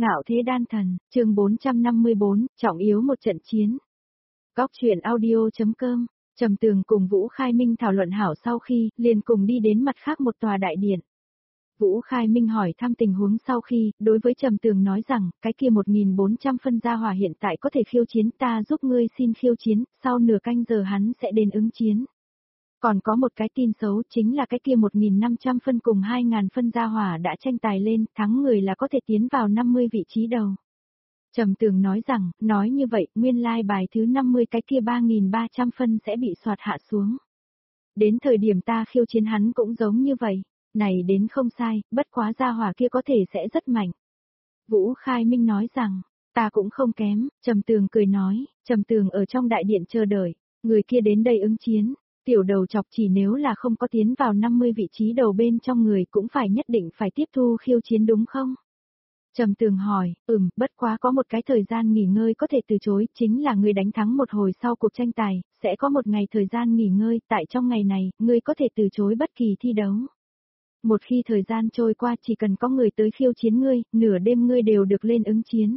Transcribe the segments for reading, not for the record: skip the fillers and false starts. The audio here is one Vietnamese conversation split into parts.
Ngạo thế đan thần, chương 454, trọng yếu một trận chiến. Góc truyện audio.com, Trầm Tường cùng Vũ Khai Minh thảo luận hảo sau khi, liền cùng đi đến mặt khác một tòa đại điện. Vũ Khai Minh hỏi thăm tình huống sau khi, đối với Trầm Tường nói rằng, cái kia 1400 phân gia hỏa hiện tại có thể khiêu chiến, ta giúp ngươi xin khiêu chiến, sau nửa canh giờ hắn sẽ đến ứng chiến. Còn có một cái tin xấu chính là cái kia 1500 phân cùng 2000 phân gia hỏa đã tranh tài lên, thắng người là có thể tiến vào 50 vị trí đầu. Trầm Tường nói rằng, nói như vậy, nguyên lai bài thứ 50 cái kia 3300 phân sẽ bị soạt hạ xuống. Đến thời điểm ta khiêu chiến hắn cũng giống như vậy. Này đến không sai, bất quá gia hỏa kia có thể sẽ rất mạnh. Vũ Khai Minh nói rằng, ta cũng không kém, Trầm Tường cười nói, Trầm Tường ở trong đại điện chờ đợi, người kia đến đây ứng chiến. Tiểu đầu chọc chỉ nếu là không có tiến vào 50 vị trí đầu bên trong người cũng phải nhất định phải tiếp thu khiêu chiến đúng không? Trầm Tường hỏi, bất quá có một cái thời gian nghỉ ngơi có thể từ chối, chính là người đánh thắng một hồi sau cuộc tranh tài, sẽ có một ngày thời gian nghỉ ngơi, tại trong ngày này, ngươi có thể từ chối bất kỳ thi đấu. Một khi thời gian trôi qua chỉ cần có người tới khiêu chiến ngươi, nửa đêm ngươi đều được lên ứng chiến.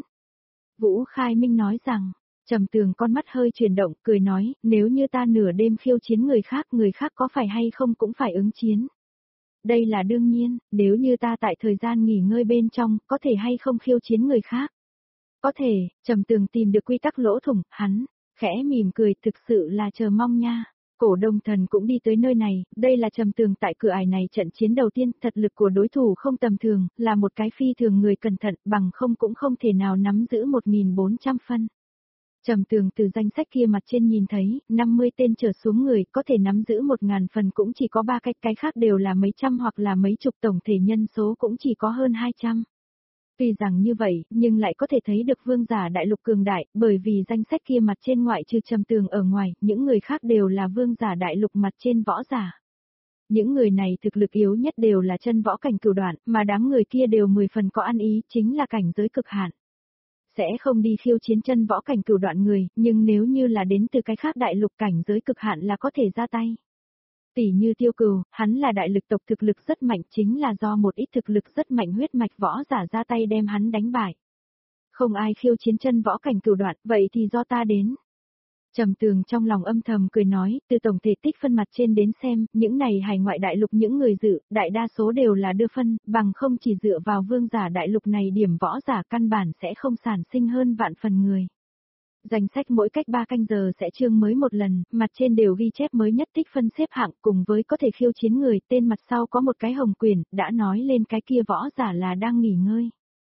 Vũ Khai Minh nói rằng, Trầm Tường con mắt hơi chuyển động, cười nói, nếu như ta nửa đêm khiêu chiến người khác có phải hay không cũng phải ứng chiến. Đây là đương nhiên, nếu như ta tại thời gian nghỉ ngơi bên trong, có thể hay không khiêu chiến người khác. Có thể, Trầm Tường tìm được quy tắc lỗ thủng, hắn, khẽ mỉm cười, thực sự là chờ mong nha. Cổ Đông Thần cũng đi tới nơi này, đây là Trầm Tường tại cửa ải này trận chiến đầu tiên, thật lực của đối thủ không tầm thường, là một cái phi thường người cẩn thận, bằng không cũng không thể nào nắm giữ 1400 phân. Trầm Tường từ danh sách kia mặt trên nhìn thấy, 50 tên trở xuống người có thể nắm giữ 1000 phần cũng chỉ có 3 cái khác đều là mấy trăm hoặc là mấy chục, tổng thể nhân số cũng chỉ có hơn 200. Tuy rằng như vậy, nhưng lại có thể thấy được vương giả đại lục cường đại, bởi vì danh sách kia mặt trên ngoại trừ Trầm Tường ở ngoài, những người khác đều là vương giả đại lục mặt trên võ giả. Những người này thực lực yếu nhất đều là chân võ cảnh cửu đoạn, mà đám người kia đều 10 phần có ăn ý, chính là cảnh giới cực hạn. Sẽ không đi khiêu chiến chân võ cảnh cửu đoạn người, nhưng nếu như là đến từ cái khác đại lục cảnh giới cực hạn là có thể ra tay. Tỷ như Tiêu Cừu, hắn là đại lực tộc thực lực rất mạnh, chính là do một ít thực lực rất mạnh huyết mạch võ giả ra tay đem hắn đánh bại. Không ai khiêu chiến chân võ cảnh cửu đoạn, vậy thì do ta đến. Trầm Tường trong lòng âm thầm cười nói, từ tổng thể tích phân mặt trên đến xem, những này hải ngoại đại lục những người dự, đại đa số đều là đưa phân, bằng không chỉ dựa vào vương giả đại lục này điểm võ giả căn bản sẽ không sản sinh hơn vạn phần người. Danh sách mỗi cách 3 canh giờ sẽ chương mới một lần, mặt trên đều ghi chép mới nhất tích phân xếp hạng cùng với có thể khiêu chiến người, tên mặt sau có một cái hồng quyển, đã nói lên cái kia võ giả là đang nghỉ ngơi.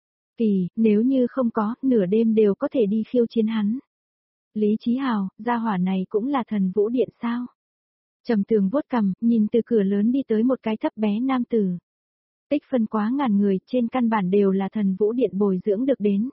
Nếu như không có, nửa đêm đều có thể đi khiêu chiến hắn. Lý Chí Hào, gia hỏa này cũng là thần vũ điện sao? Trầm Tường vuốt cằm, nhìn từ cửa lớn đi tới một cái thấp bé nam tử. Tích phân quá ngàn người, trên căn bản đều là thần vũ điện bồi dưỡng được đến.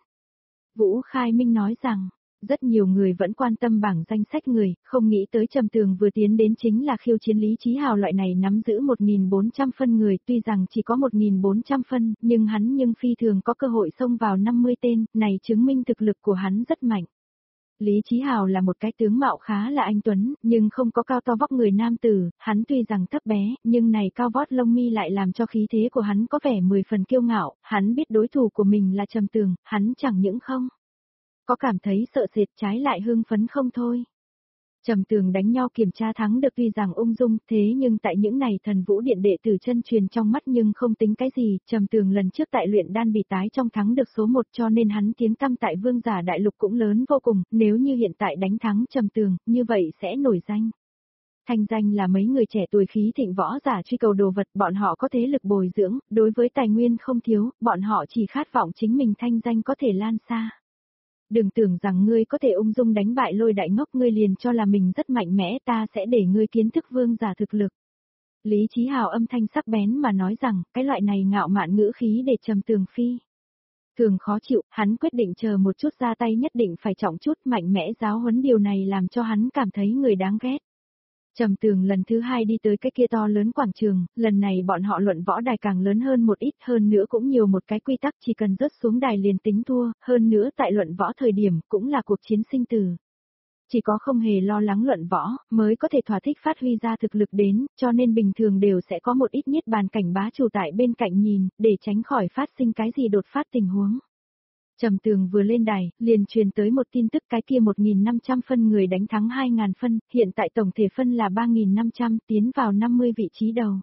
Vũ Khai Minh nói rằng, rất nhiều người vẫn quan tâm bảng danh sách người, không nghĩ tới Trầm Tường vừa tiến đến chính là khiêu chiến Lý Chí Hào loại này nắm giữ 1400 phân người, tuy rằng chỉ có 1400 phân, nhưng hắn phi thường có cơ hội xông vào 50 tên, này chứng minh thực lực của hắn rất mạnh. Lý Chí Hào là một cái tướng mạo khá là anh tuấn, nhưng không có cao to vóc người nam tử, hắn tuy rằng thấp bé, nhưng này cao vót lông mi lại làm cho khí thế của hắn có vẻ 10 phần kiêu ngạo, hắn biết đối thủ của mình là Trầm Tường, hắn chẳng những không có cảm thấy sợ sệt, trái lại hưng phấn không thôi. Trầm Tường đánh nhau kiểm tra thắng được tuy rằng ung dung, thế nhưng tại những này thần vũ điện đệ tử chân truyền trong mắt nhưng không tính cái gì, Trầm Tường lần trước tại luyện đan bị tái trong thắng được số 1 cho nên hắn tiếng tăm tại vương giả đại lục cũng lớn vô cùng, nếu như hiện tại đánh thắng Trầm Tường, như vậy sẽ nổi danh. Thanh danh là mấy người trẻ tuổi khí thịnh võ giả truy cầu đồ vật, bọn họ có thế lực bồi dưỡng, đối với tài nguyên không thiếu, bọn họ chỉ khát vọng chính mình thanh danh có thể lan xa. Đừng tưởng rằng ngươi có thể ung dung đánh bại Lôi đại ngốc, ngươi liền cho là mình rất mạnh mẽ, ta sẽ để ngươi kiến thức vương giả thực lực. Lý Chí Hào âm thanh sắc bén mà nói rằng, cái loại này ngạo mạn ngữ khí để Trầm Tường phi thường khó chịu, hắn quyết định chờ một chút ra tay nhất định phải trọng chút, mạnh mẽ giáo huấn, điều này làm cho hắn cảm thấy người đáng ghét. Trầm Tường lần thứ 2 đi tới cái kia to lớn quảng trường, lần này bọn họ luận võ đài càng lớn hơn một ít, hơn nữa cũng nhiều một cái quy tắc, chỉ cần rớt xuống đài liền tính thua, hơn nữa tại luận võ thời điểm cũng là cuộc chiến sinh tử. Chỉ có không hề lo lắng luận võ, mới có thể thỏa thích phát huy ra thực lực đến, cho nên bình thường đều sẽ có một ít niết bàn cảnh bá chủ tại bên cạnh nhìn, để tránh khỏi phát sinh cái gì đột phát tình huống. Trầm Tường vừa lên đài, liền truyền tới một tin tức cái kia 1.500 phân người đánh thắng 2.000 phân, hiện tại tổng thể phân là 3.500 tiến vào 50 vị trí đầu.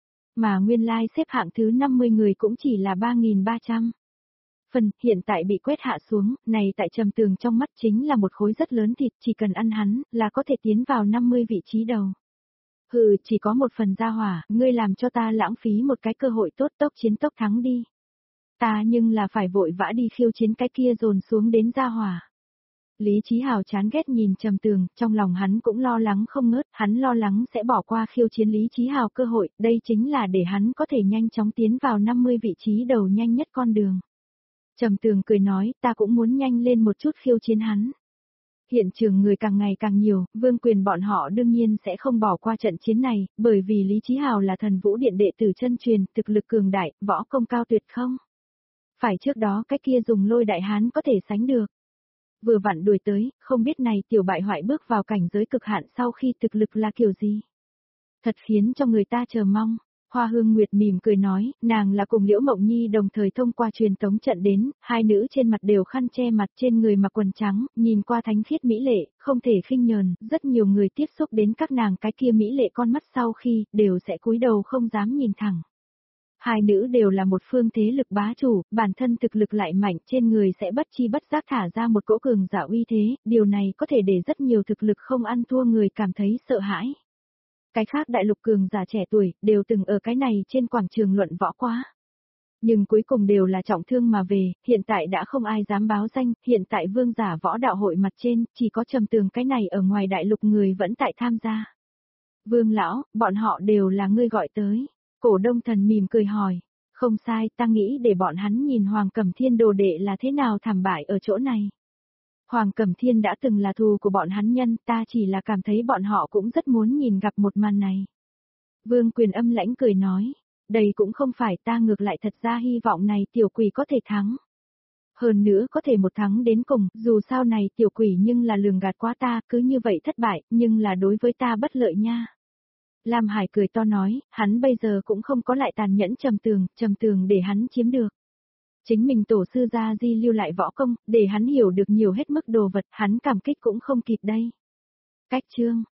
Mà nguyên lai xếp hạng thứ 50 người cũng chỉ là 3.300 phần, hiện tại bị quét hạ xuống, này tại Trầm Tường trong mắt chính là một khối rất lớn thịt, chỉ cần ăn hắn, là có thể tiến vào 50 vị trí đầu. Hừ, chỉ có một phần gia hỏa, ngươi làm cho ta lãng phí một cái cơ hội tốt, tốc chiến tốc thắng đi. Ta nhưng là phải vội vã đi khiêu chiến cái kia dồn xuống đến gia hỏa. Lý Chí Hào chán ghét nhìn Trầm Tường, trong lòng hắn cũng lo lắng không ngớt, hắn lo lắng sẽ bỏ qua khiêu chiến Lý Chí Hào cơ hội, đây chính là để hắn có thể nhanh chóng tiến vào 50 vị trí đầu nhanh nhất con đường. Trầm Tường cười nói, ta cũng muốn nhanh lên một chút khiêu chiến hắn. Hiện trường người càng ngày càng nhiều, Vương Quyền bọn họ đương nhiên sẽ không bỏ qua trận chiến này, bởi vì Lý Chí Hào là Thần Vũ Điện đệ tử chân truyền, thực lực cường đại, võ công cao tuyệt không. Phải trước đó cái kia dùng Lôi Đại Hán có thể sánh được. Vừa vặn đuổi tới, không biết này tiểu bại hoại bước vào cảnh giới cực hạn sau khi thực lực là kiểu gì. Thật khiến cho người ta chờ mong. Hoa Hương Nguyệt mỉm cười nói, nàng là cùng Liễu Mộng Nhi đồng thời thông qua truyền tống trận đến, hai nữ trên mặt đều khăn che mặt, trên người mặc quần trắng, nhìn qua thánh khiết mỹ lệ, không thể khinh nhờn, rất nhiều người tiếp xúc đến các nàng cái kia mỹ lệ con mắt sau khi, đều sẽ cúi đầu không dám nhìn thẳng. Hai nữ đều là một phương thế lực bá chủ, bản thân thực lực lại mạnh, trên người sẽ bất chi bất giác thả ra một cỗ cường giả uy thế, điều này có thể để rất nhiều thực lực không ăn thua người cảm thấy sợ hãi. Cái khác đại lục cường giả trẻ tuổi, đều từng ở cái này trên quảng trường luận võ quá. Nhưng cuối cùng đều là trọng thương mà về, hiện tại đã không ai dám báo danh, hiện tại vương giả võ đạo hội mặt trên, chỉ có Trầm Tường cái này ở ngoài đại lục người vẫn tại tham gia. Vương lão, bọn họ đều là ngươi gọi tới. Cổ Đông Thần mỉm cười hỏi. Không sai, ta nghĩ để bọn hắn nhìn Hoàng Cẩm Thiên đồ đệ là thế nào thảm bại ở chỗ này. Hoàng Cẩm Thiên đã từng là thù của bọn hắn nhân, ta chỉ là cảm thấy bọn họ cũng rất muốn nhìn gặp một màn này. Vương Quyền âm lãnh cười nói, đây cũng không phải, ta ngược lại thật ra hy vọng này tiểu quỷ có thể thắng. Hơn nữa có thể một thắng đến cùng, dù sao này tiểu quỷ nhưng là lường gạt quá ta, cứ như vậy thất bại, nhưng là đối với ta bất lợi nha. Lam Hải cười to nói, hắn bây giờ cũng không có lại tàn nhẫn Trầm Tường để hắn chiếm được. Chính mình tổ sư gia di lưu lại võ công, để hắn hiểu được nhiều hết mức đồ vật, hắn cảm kích cũng không kịp đây. Cách chương